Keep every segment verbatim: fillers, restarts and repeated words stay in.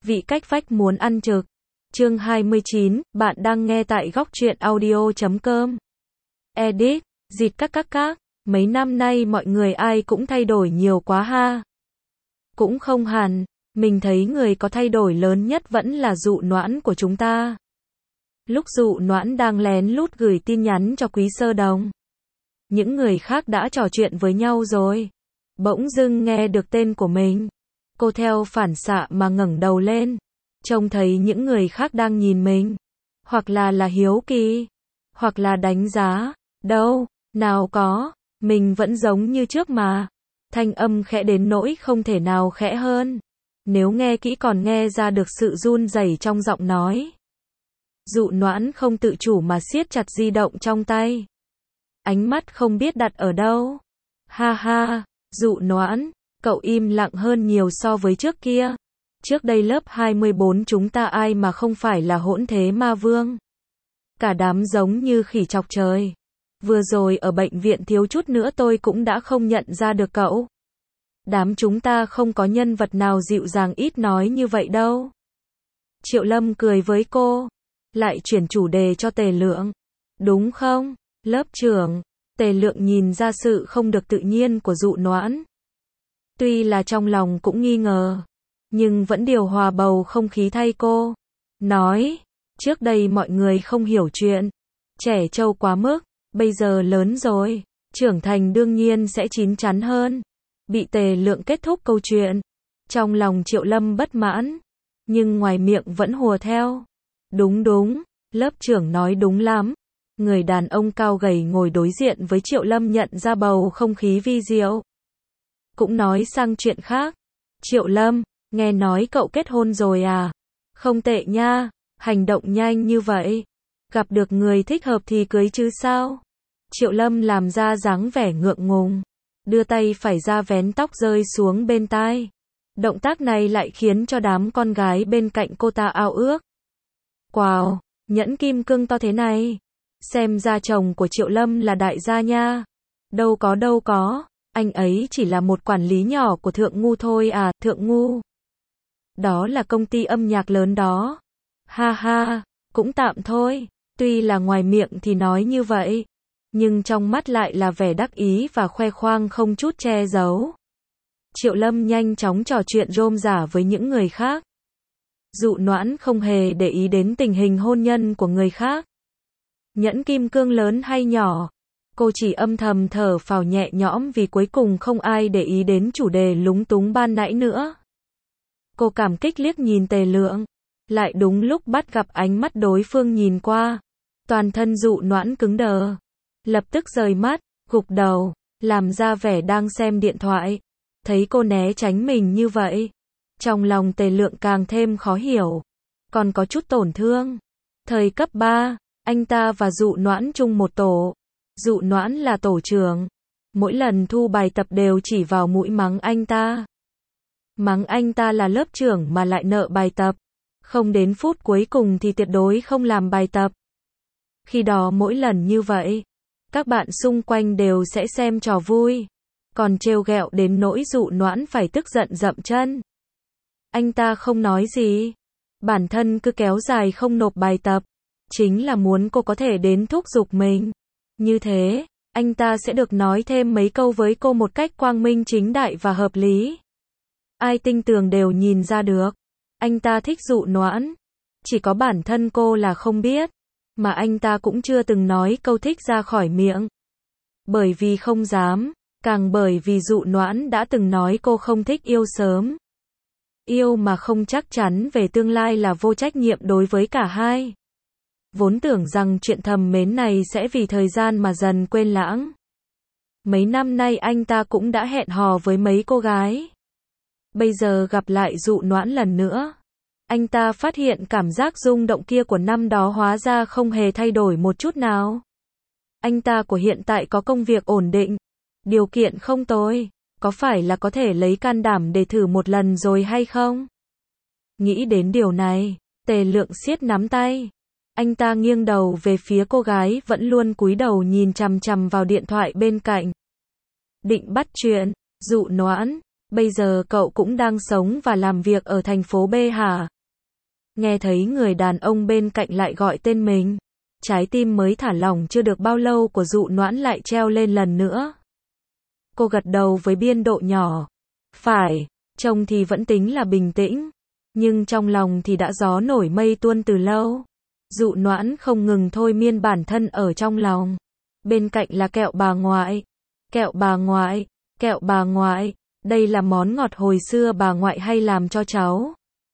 vị cách vách muốn ăn trực. Chương hai mươi chín, bạn đang nghe tại góc truyện audio chấm com. Edit, dịt các các các, mấy năm nay mọi người ai cũng thay đổi nhiều quá ha. Cũng không hẳn, mình thấy người có thay đổi lớn nhất vẫn là Dụ Noãn của chúng ta. Lúc Dụ Noãn đang lén lút gửi tin nhắn cho Quý Sơ Đồng, những người khác đã trò chuyện với nhau rồi. Bỗng dưng nghe được tên của mình, cô theo phản xạ mà ngẩng đầu lên, trông thấy những người khác đang nhìn mình, hoặc là là hiếu kỳ, hoặc là đánh giá. Đâu, nào có, mình vẫn giống như trước mà. Thanh âm khẽ đến nỗi không thể nào khẽ hơn. Nếu nghe kỹ còn nghe ra được sự run rẩy trong giọng nói. Dụ Noãn không tự chủ mà siết chặt di động trong tay. Ánh mắt không biết đặt ở đâu. Ha ha, Dụ Noãn, cậu im lặng hơn nhiều so với trước kia. Trước đây lớp hai mươi bốn chúng ta ai mà không phải là hỗn thế ma vương. Cả đám giống như khỉ chọc trời. Vừa rồi ở bệnh viện thiếu chút nữa tôi cũng đã không nhận ra được cậu. Đám chúng ta không có nhân vật nào dịu dàng ít nói như vậy đâu. Triệu Lâm cười với cô, lại chuyển chủ đề cho Tề Lượng. Đúng không, lớp trưởng? Tề Lượng nhìn ra sự không được tự nhiên của Dụ Noãn. Tuy là trong lòng cũng nghi ngờ, nhưng vẫn điều hòa bầu không khí thay cô. Nói, trước đây mọi người không hiểu chuyện, trẻ trâu quá mức, bây giờ lớn rồi, trưởng thành đương nhiên sẽ chín chắn hơn. Bị Tề Lượng kết thúc câu chuyện, trong lòng Triệu Lâm bất mãn, nhưng ngoài miệng vẫn hùa theo. Đúng đúng, lớp trưởng nói đúng lắm. Người đàn ông cao gầy ngồi đối diện với Triệu Lâm nhận ra bầu không khí vi diệu. Cũng nói sang chuyện khác. Triệu Lâm, nghe nói cậu kết hôn rồi à? Không tệ nha, hành động nhanh như vậy. Gặp được người thích hợp thì cưới chứ sao? Triệu Lâm làm ra dáng vẻ ngượng ngùng, đưa tay phải ra vén tóc rơi xuống bên tai. Động tác này lại khiến cho đám con gái bên cạnh cô ta ao ước. Wow, nhẫn kim cương to thế này. Xem ra chồng của Triệu Lâm là đại gia nha. Đâu có đâu có, anh ấy chỉ là một quản lý nhỏ của Thượng Ngu thôi à, Thượng Ngu. Đó là công ty âm nhạc lớn đó. Ha ha, cũng tạm thôi, tuy là ngoài miệng thì nói như vậy, nhưng trong mắt lại là vẻ đắc ý và khoe khoang không chút che giấu. Triệu Lâm nhanh chóng trò chuyện rôm rả với những người khác. Dụ Noãn không hề để ý đến tình hình hôn nhân của người khác. Nhẫn kim cương lớn hay nhỏ, cô chỉ âm thầm thở phào nhẹ nhõm vì cuối cùng không ai để ý đến chủ đề lúng túng ban nãy nữa. Cô cảm kích liếc nhìn Tề Lượng, lại đúng lúc bắt gặp ánh mắt đối phương nhìn qua. Toàn thân Dụ Noãn cứng đờ, lập tức rời mắt, gục đầu, làm ra vẻ đang xem điện thoại. Thấy cô né tránh mình như vậy, trong lòng Tề Lượng càng thêm khó hiểu, còn có chút tổn thương. Thời cấp ba, anh ta và Dụ Noãn chung một tổ. Dụ Noãn là tổ trưởng, mỗi lần thu bài tập đều chỉ vào mũi mắng anh ta. Mắng anh ta là lớp trưởng mà lại nợ bài tập, không đến phút cuối cùng thì tuyệt đối không làm bài tập. Khi đó mỗi lần như vậy, các bạn xung quanh đều sẽ xem trò vui, còn trêu ghẹo đến nỗi Dụ Noãn phải tức giận dậm chân. Anh ta không nói gì, bản thân cứ kéo dài không nộp bài tập, chính là muốn cô có thể đến thúc giục mình. Như thế, anh ta sẽ được nói thêm mấy câu với cô một cách quang minh chính đại và hợp lý. Ai tinh tường đều nhìn ra được, anh ta thích Dụ Noãn, chỉ có bản thân cô là không biết, mà anh ta cũng chưa từng nói câu thích ra khỏi miệng. Bởi vì không dám, càng bởi vì Dụ Noãn đã từng nói cô không thích yêu sớm. Yêu mà không chắc chắn về tương lai là vô trách nhiệm đối với cả hai. Vốn tưởng rằng chuyện thầm mến này sẽ vì thời gian mà dần quên lãng. Mấy năm nay anh ta cũng đã hẹn hò với mấy cô gái. Bây giờ gặp lại Dụ Noãn lần nữa, anh ta phát hiện cảm giác rung động kia của năm đó hóa ra không hề thay đổi một chút nào. Anh ta của hiện tại có công việc ổn định, điều kiện không tồi, có phải là có thể lấy can đảm để thử một lần rồi hay không? Nghĩ đến điều này, Tề Lượng siết nắm tay. Anh ta nghiêng đầu về phía cô gái vẫn luôn cúi đầu nhìn chằm chằm vào điện thoại bên cạnh. Định bắt chuyện, Dụ Noãn, bây giờ cậu cũng đang sống và làm việc ở thành phố B hả? Nghe thấy người đàn ông bên cạnh lại gọi tên mình. Trái tim mới thả lỏng chưa được bao lâu của Dụ Noãn lại treo lên lần nữa. Cô gật đầu với biên độ nhỏ. Phải, trông thì vẫn tính là bình tĩnh. Nhưng trong lòng thì đã gió nổi mây tuôn từ lâu. Dụ Noãn không ngừng thôi miên bản thân ở trong lòng. Bên cạnh là kẹo bà ngoại. Kẹo bà ngoại, kẹo bà ngoại. Đây là món ngọt hồi xưa bà ngoại hay làm cho cháu.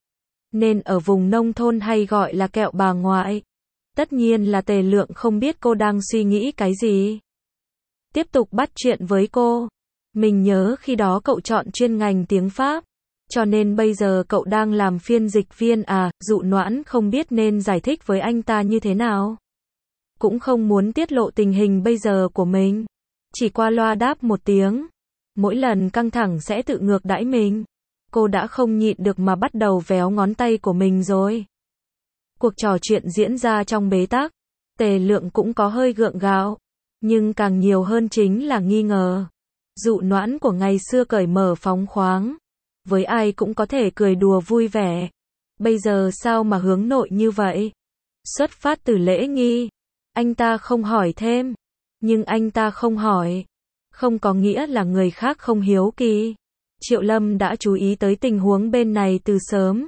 Nên ở vùng nông thôn hay gọi là kẹo bà ngoại. Tất nhiên là Tề Lượng không biết cô đang suy nghĩ cái gì. Tiếp tục bắt chuyện với cô. Mình nhớ khi đó cậu chọn chuyên ngành tiếng Pháp. Cho nên bây giờ cậu đang làm phiên dịch viên à, Dụ Noãn không biết nên giải thích với anh ta như thế nào. Cũng không muốn tiết lộ tình hình bây giờ của mình. Chỉ qua loa đáp một tiếng. Mỗi lần căng thẳng sẽ tự ngược đãi mình. Cô đã không nhịn được mà bắt đầu véo ngón tay của mình rồi. Cuộc trò chuyện diễn ra trong bế tắc. Tề Lượng cũng có hơi gượng gạo. Nhưng càng nhiều hơn chính là nghi ngờ. Dụ Noãn của ngày xưa cởi mở phóng khoáng. Với ai cũng có thể cười đùa vui vẻ. Bây giờ sao mà hướng nội như vậy? Xuất phát từ lễ nghi. Anh ta không hỏi thêm. Nhưng anh ta không hỏi. Không có nghĩa là người khác không hiếu kỳ. Triệu Lâm đã chú ý tới tình huống bên này từ sớm.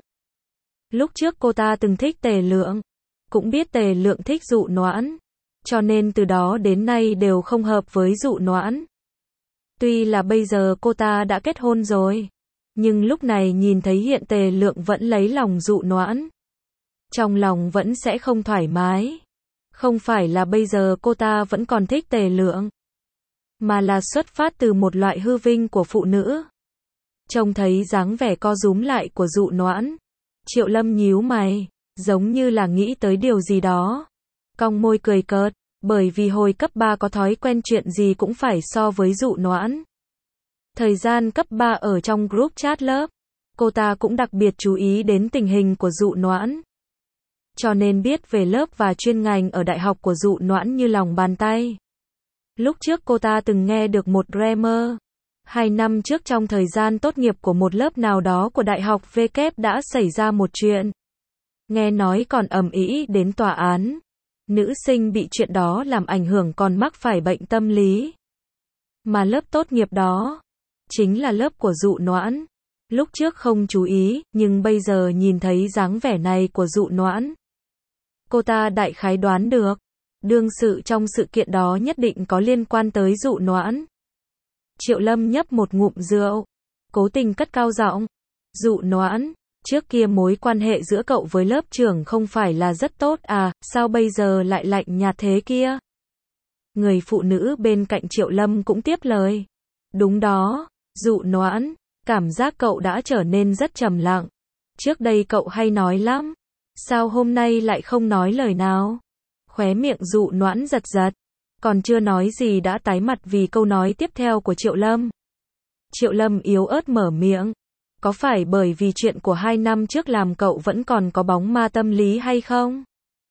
Lúc trước cô ta từng thích Tề Lượng. Cũng biết Tề Lượng thích Dụ Noãn. Cho nên từ đó đến nay đều không hợp với Dụ Noãn. Tuy là bây giờ cô ta đã kết hôn rồi. Nhưng lúc này nhìn thấy hiện Tề Lượng vẫn lấy lòng Dụ Noãn. Trong lòng vẫn sẽ không thoải mái. Không phải là bây giờ cô ta vẫn còn thích Tề Lượng. Mà là xuất phát từ một loại hư vinh của phụ nữ. Trông thấy dáng vẻ co rúm lại của Dụ Noãn. Triệu Lâm nhíu mày. Giống như là nghĩ tới điều gì đó. Cong môi cười cợt. Bởi vì hồi cấp ba có thói quen chuyện gì cũng phải so với Dụ Noãn. Thời gian cấp ba ở trong group chat lớp, cô ta cũng đặc biệt chú ý đến tình hình của Dụ Noãn. Cho nên biết về lớp và chuyên ngành ở đại học của Dụ Noãn như lòng bàn tay. Lúc trước cô ta từng nghe được một rumor. Hai năm trước trong thời gian tốt nghiệp của một lớp nào đó của đại học vê kép đã xảy ra một chuyện. Nghe nói còn ầm ĩ đến tòa án. Nữ sinh bị chuyện đó làm ảnh hưởng còn mắc phải bệnh tâm lý. Mà lớp tốt nghiệp đó chính là lớp của Dụ Noãn. Lúc trước không chú ý, nhưng bây giờ nhìn thấy dáng vẻ này của Dụ Noãn. Cô ta đại khái đoán được. Đương sự trong sự kiện đó nhất định có liên quan tới Dụ Noãn. Triệu Lâm nhấp một ngụm rượu. Cố tình cất cao giọng. Dụ Noãn, trước kia mối quan hệ giữa cậu với lớp trưởng không phải là rất tốt à, sao bây giờ lại lạnh nhạt thế kia? Người phụ nữ bên cạnh Triệu Lâm cũng tiếp lời. Đúng đó, Dụ Noãn, cảm giác cậu đã trở nên rất trầm lặng. Trước đây cậu hay nói lắm. Sao hôm nay lại không nói lời nào? Khóe miệng Dụ Noãn giật giật. Còn chưa nói gì đã tái mặt vì câu nói tiếp theo của Triệu Lâm. Triệu Lâm yếu ớt mở miệng. Có phải bởi vì chuyện của hai năm trước làm cậu vẫn còn có bóng ma tâm lý hay không?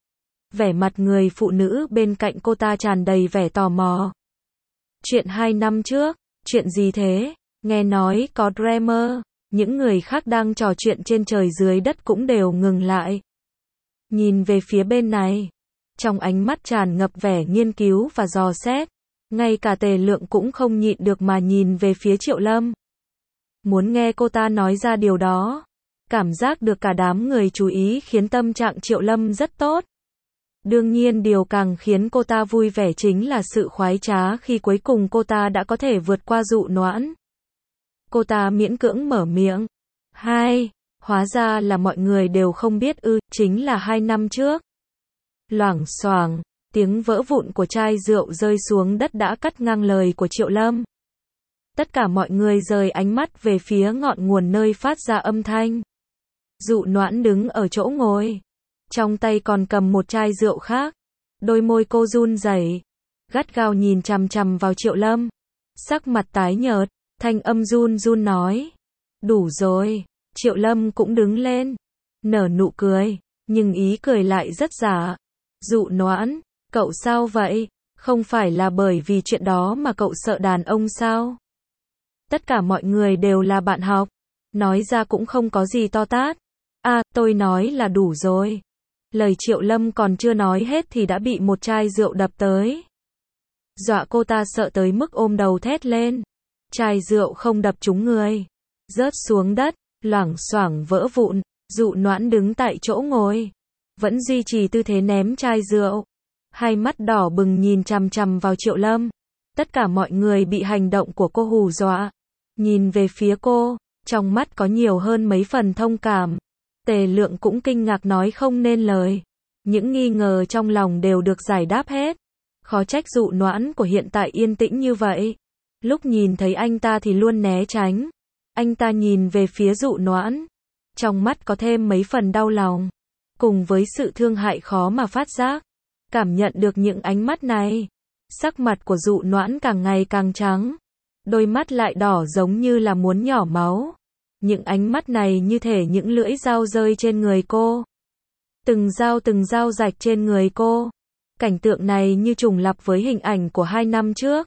Vẻ mặt người phụ nữ bên cạnh cô ta tràn đầy vẻ tò mò. Chuyện hai năm trước, chuyện gì thế? Nghe nói có dreamer, những người khác đang trò chuyện trên trời dưới đất cũng đều ngừng lại. Nhìn về phía bên này, trong ánh mắt tràn ngập vẻ nghiên cứu và dò xét. Ngay cả Tề Lượng cũng không nhịn được mà nhìn về phía Triệu Lâm. Muốn nghe cô ta nói ra điều đó. Cảm giác được cả đám người chú ý khiến tâm trạng Triệu Lâm rất tốt. Đương nhiên điều càng khiến cô ta vui vẻ chính là sự khoái trá khi cuối cùng cô ta đã có thể vượt qua Dụ Noãn. Cô ta miễn cưỡng mở miệng. Hai, hóa ra là mọi người đều không biết ư, chính là hai năm trước. Loảng xoảng, tiếng vỡ vụn của chai rượu rơi xuống đất đã cắt ngang lời của Triệu Lâm. Tất cả mọi người rời ánh mắt về phía ngọn nguồn nơi phát ra âm thanh. Dụ Noãn đứng ở chỗ ngồi. Trong tay còn cầm một chai rượu khác. Đôi môi cô run rẩy, gắt gao nhìn chằm chằm vào Triệu Lâm. Sắc mặt tái nhợt, thanh âm run run nói. Đủ rồi. Triệu Lâm cũng đứng lên. Nở nụ cười. Nhưng ý cười lại rất giả. Dụ Noãn, cậu sao vậy? Không phải là bởi vì chuyện đó mà cậu sợ đàn ông sao? Tất cả mọi người đều là bạn học. Nói ra cũng không có gì to tát. À, tôi nói là đủ rồi. Lời Triệu Lâm còn chưa nói hết thì đã bị một chai rượu đập tới. Dọa cô ta sợ tới mức ôm đầu thét lên. Chai rượu không đập trúng người, rớt xuống đất, loảng xoảng vỡ vụn. Dụ Noãn đứng tại chỗ ngồi, vẫn duy trì tư thế ném chai rượu, hai mắt đỏ bừng nhìn chằm chằm vào Triệu Lâm. Tất cả mọi người bị hành động của cô hù dọa, nhìn về phía cô, trong mắt có nhiều hơn mấy phần thông cảm. Tề Lượng cũng kinh ngạc nói không nên lời. Những nghi ngờ trong lòng đều được giải đáp hết. Khó trách Dụ Noãn của hiện tại yên tĩnh như vậy. Lúc nhìn thấy anh ta thì luôn né tránh. Anh ta nhìn về phía Dụ Noãn, trong mắt có thêm mấy phần đau lòng, cùng với sự thương hại khó mà phát giác. Cảm nhận được những ánh mắt này, sắc mặt của Dụ Noãn càng ngày càng trắng, đôi mắt lại đỏ giống như là muốn nhỏ máu. Những ánh mắt này như thể những lưỡi dao rơi trên người cô. Từng dao từng dao rạch trên người cô. Cảnh tượng này như trùng lặp với hình ảnh của hai năm trước.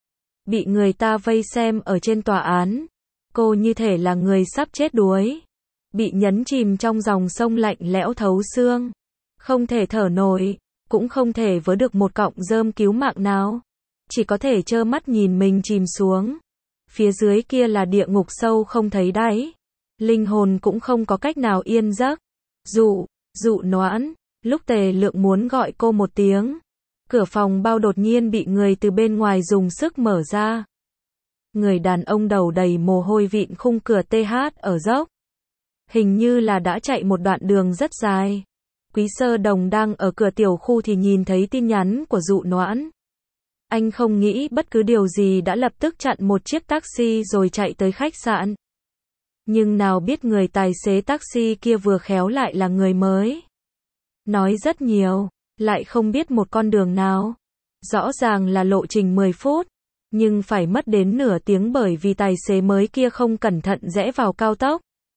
Bị người ta vây xem ở trên tòa án. Cô như thể là người sắp chết đuối. Bị nhấn chìm trong dòng sông lạnh lẽo thấu xương. Không thể thở nổi, cũng không thể vớ được một cọng rơm cứu mạng nào. Chỉ có thể trơ mắt nhìn mình chìm xuống. Phía dưới kia là địa ngục sâu không thấy đáy. Linh hồn cũng không có cách nào yên giấc. Dụ, Dụ Noãn, lúc Tề Lượng muốn gọi cô một tiếng. Cửa phòng bao đột nhiên bị người từ bên ngoài dùng sức mở ra. Người đàn ông đầu đầy mồ hôi vịn khung cửa tê hát ở dốc. Hình như là đã chạy một đoạn đường rất dài. Quý Sơ Đồng đang ở cửa tiểu khu thì nhìn thấy tin nhắn của Dụ Noãn. Anh không nghĩ bất cứ điều gì đã lập tức chặn một chiếc taxi rồi chạy tới khách sạn. Nhưng nào biết người tài xế taxi kia vừa khéo lại là người mới. Nói rất nhiều, lại không biết một con đường nào. Rõ ràng là lộ trình mười phút, nhưng phải mất đến nửa tiếng bởi vì tài xế mới kia không cẩn thận rẽ vào cao tốc.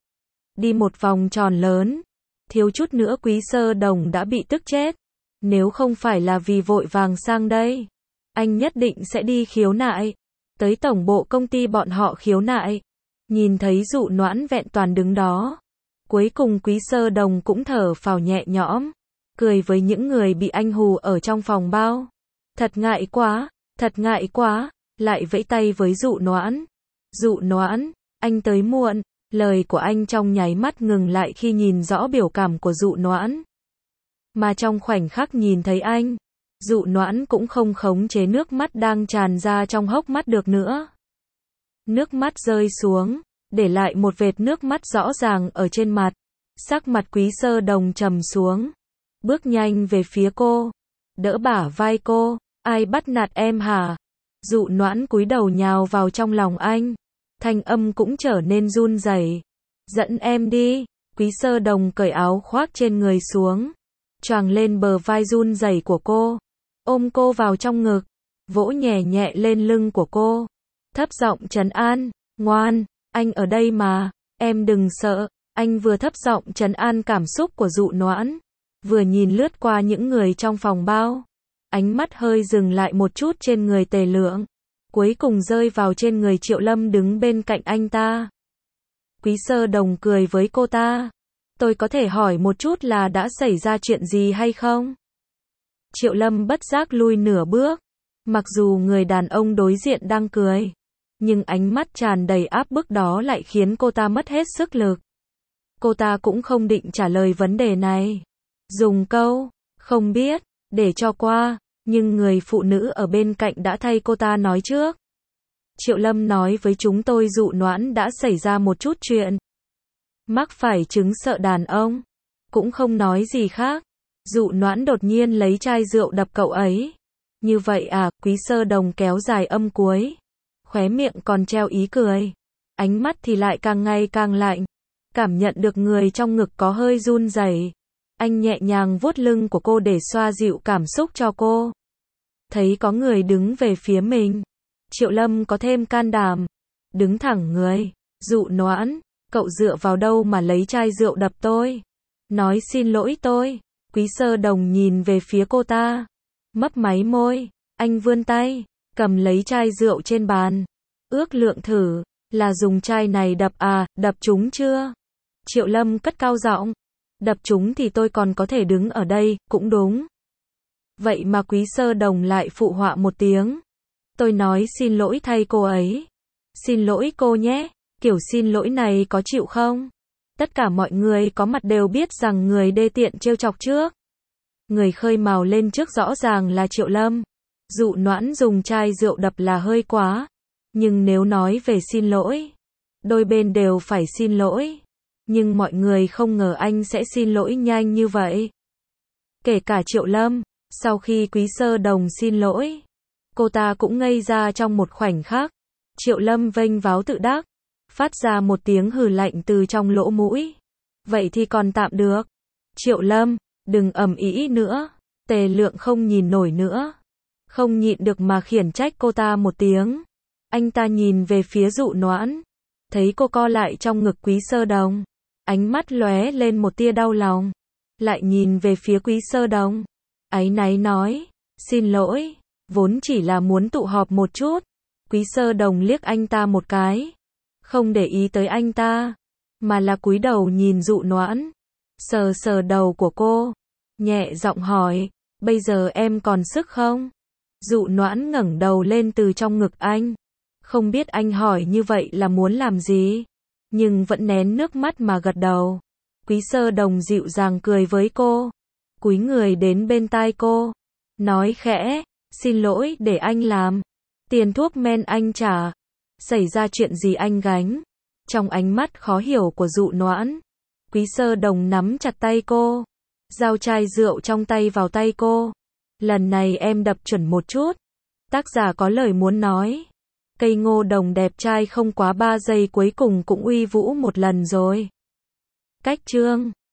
Đi một vòng tròn lớn, thiếu chút nữa Quý Sơ Đồng đã bị tức chết. Nếu không phải là vì vội vàng sang đây, anh nhất định sẽ đi khiếu nại. Tới tổng bộ công ty bọn họ khiếu nại. Nhìn thấy Dụ Noãn vẹn toàn đứng đó. Cuối cùng Quý Sơ Đồng cũng thở phào nhẹ nhõm. Cười với những người bị anh hù ở trong phòng bao. Thật ngại quá, thật ngại quá. Lại vẫy tay với Dụ Noãn. Dụ Noãn, anh tới muộn. Lời của anh trong nháy mắt ngừng lại khi nhìn rõ biểu cảm của Dụ Noãn. Mà trong khoảnh khắc nhìn thấy anh, Dụ Noãn cũng không khống chế nước mắt đang tràn ra trong hốc mắt được nữa. Nước mắt rơi xuống, để lại một vệt nước mắt rõ ràng ở trên mặt. Sắc mặt Quý Sơ Đồng trầm xuống, bước nhanh về phía cô, đỡ bả vai cô. Ai bắt nạt em hả? Dụ Noãn cúi đầu nhào vào trong lòng anh, thanh âm cũng trở nên run rẩy. Dẫn em đi. Quý Sơ Đồng cởi áo khoác trên người xuống, choàng lên bờ vai run rẩy của cô, ôm cô vào trong ngực, vỗ nhẹ nhẹ lên lưng của cô, thấp giọng trấn an. Ngoan, anh ở đây mà, em đừng sợ. Anh vừa thấp giọng trấn an cảm xúc của Dụ Noãn, vừa nhìn lướt qua những người trong phòng bao. Ánh mắt hơi dừng lại một chút trên người Tề Lượng, cuối cùng rơi vào trên người Triệu Lâm đứng bên cạnh anh ta. Quý Sơ Đồng cười với cô ta. Tôi có thể hỏi một chút là đã xảy ra chuyện gì hay không? Triệu Lâm bất giác lui nửa bước. Mặc dù người đàn ông đối diện đang cười, nhưng ánh mắt tràn đầy áp bức đó lại khiến cô ta mất hết sức lực. Cô ta cũng không định trả lời vấn đề này. Dùng câu, không biết, để cho qua, nhưng người phụ nữ ở bên cạnh đã thay cô ta nói trước. Triệu Lâm nói với chúng tôi Dụ Noãn đã xảy ra một chút chuyện. Mắc phải chứng sợ đàn ông. Cũng không nói gì khác. Dụ Noãn đột nhiên lấy chai rượu đập cậu ấy. Như vậy à? Quý Sơ Đồng kéo dài âm cuối, khóe miệng còn treo ý cười, ánh mắt thì lại càng ngày càng lạnh. Cảm nhận được người trong ngực có hơi run rẩy, anh nhẹ nhàng vuốt lưng của cô để xoa dịu cảm xúc cho cô. Thấy có người đứng về phía mình, Triệu Lâm có thêm can đảm, đứng thẳng người. Dụ Noãn, cậu dựa vào đâu mà lấy chai rượu đập tôi? Nói xin lỗi tôi. Quý Sơ Đồng nhìn về phía cô ta, mấp máy môi. Anh vươn tay, cầm lấy chai rượu trên bàn, ước lượng thử, là dùng chai này đập à, đập trúng chưa? Triệu Lâm cất cao giọng. Đập chúng thì tôi còn có thể đứng ở đây, cũng đúng. Vậy mà Quý Sơ Đồng lại phụ họa một tiếng. Tôi nói xin lỗi thay cô ấy. Xin lỗi cô nhé. Kiểu xin lỗi này có chịu không? Tất cả mọi người có mặt đều biết rằng người đê tiện trêu chọc trước. Người khơi mào lên trước rõ ràng là Triệu Lâm. Dụ Noãn dùng chai rượu đập là hơi quá. Nhưng nếu nói về xin lỗi, đôi bên đều phải xin lỗi. Nhưng mọi người không ngờ anh sẽ xin lỗi nhanh như vậy. Kể cả Triệu Lâm, sau khi Quý Sơ Đồng xin lỗi, cô ta cũng ngây ra trong một khoảnh khắc. Triệu Lâm vênh váo tự đắc, phát ra một tiếng hừ lạnh từ trong lỗ mũi. Vậy thì còn tạm được. Triệu Lâm, đừng ầm ĩ nữa. Tề Lượng không nhìn nổi nữa. Không nhịn được mà khiển trách cô ta một tiếng. Anh ta nhìn về phía Dụ Noãn. Thấy cô co lại trong ngực Quý Sơ Đồng. Ánh mắt lóe lên một tia đau lòng. Lại nhìn về phía Quý Sơ Đồng. Áy náy nói. Xin lỗi. Vốn chỉ là muốn tụ họp một chút. Quý Sơ Đồng liếc anh ta một cái. Không để ý tới anh ta. Mà là cúi đầu nhìn Dụ Noãn. Sờ sờ đầu của cô. Nhẹ giọng hỏi. Bây giờ em còn sức không? Dụ Noãn ngẩng đầu lên từ trong ngực anh. Không biết anh hỏi như vậy là muốn làm gì. Nhưng vẫn nén nước mắt mà gật đầu. Quý Sơ Đồng dịu dàng cười với cô. Cúi người đến bên tai cô. Nói khẽ. Xin lỗi để anh làm. Tiền thuốc men anh trả. Xảy ra chuyện gì anh gánh. Trong ánh mắt khó hiểu của Dụ Noãn, Quý Sơ Đồng nắm chặt tay cô. Giao chai rượu trong tay vào tay cô. Lần này em đập chuẩn một chút. Tác giả có lời muốn nói. Cây ngô đồng đẹp trai không quá ba giây cuối cùng cũng uy vũ một lần rồi. Cách chương